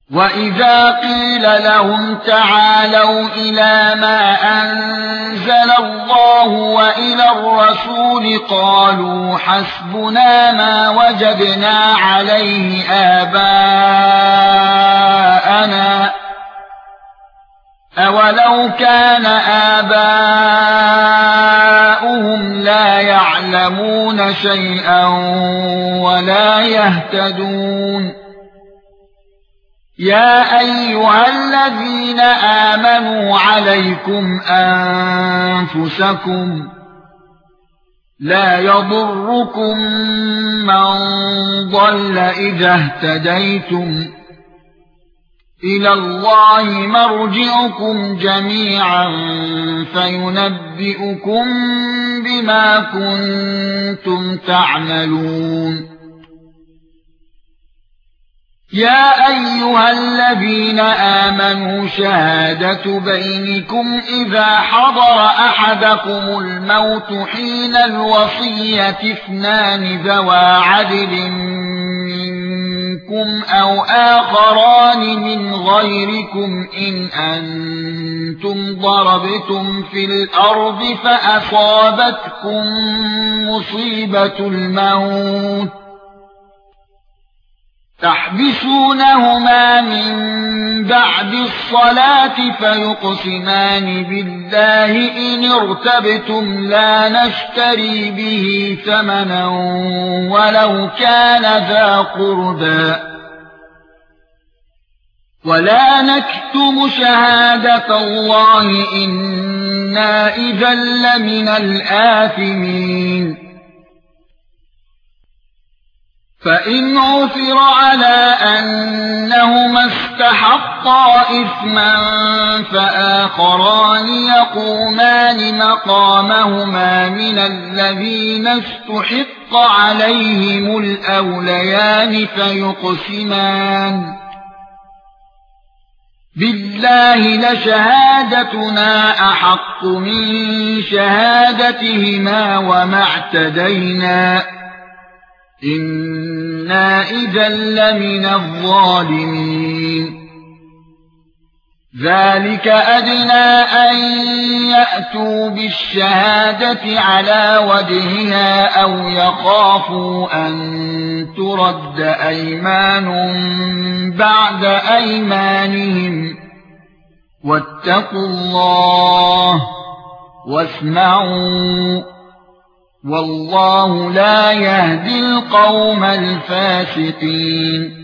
وَإِذَا قِيلَ لَهُمْ تَعَالَوْا إِلَى مَا أَنزَلَ اللَّهُ وَإِلَى الرَّسُولِ قَالُوا حَسْبُنَا مَا وَجَدْنَا عَلَيْهِ آبَاءَنَا أَوَلَوْ كَانَ آبَاؤُهُمْ لَا يَعْلَمُونَ شَيْئًا وَلَا يَهْتَدُونَ يا ايها الذين امنوا عليكم انفسكم لا يضركم من ضل اذا اهتديتم الى الله مرجعكم جميعا فينبئكم بما كنتم تعملون يا ايها الذين امنوا شهادة بينكم اذا حضر احدكم الموت حين الوصية اثنان ذوى عدل منكم او اخران من غيركم ان انتم ضربتم في الارض فاصابتكم مصيبة الموت تحبسونهما من بعد الصلاة فيقسمان بالله إن ارتبتم لا نشتري به ثمنا ولو كان ذا قربى ولا نكتم شهادة الله إنا إذا لمن الآثمين فإن عثر على أنهما استحقا إثما فآخران يقومان مقامهما من الذين استحق عليهم الأوليان فيقسمان بالله لشهادتنا أحق من شهادتهما وما اعتدينا إنا إذا لمن الظالمين ذلك أدنى أن يأتوا بالشهادة على وجهها أو يخافوا أن ترد أيمان بعد أيمانهم واتقوا الله واسمعوا والله لا يهدي القوم الفاسقين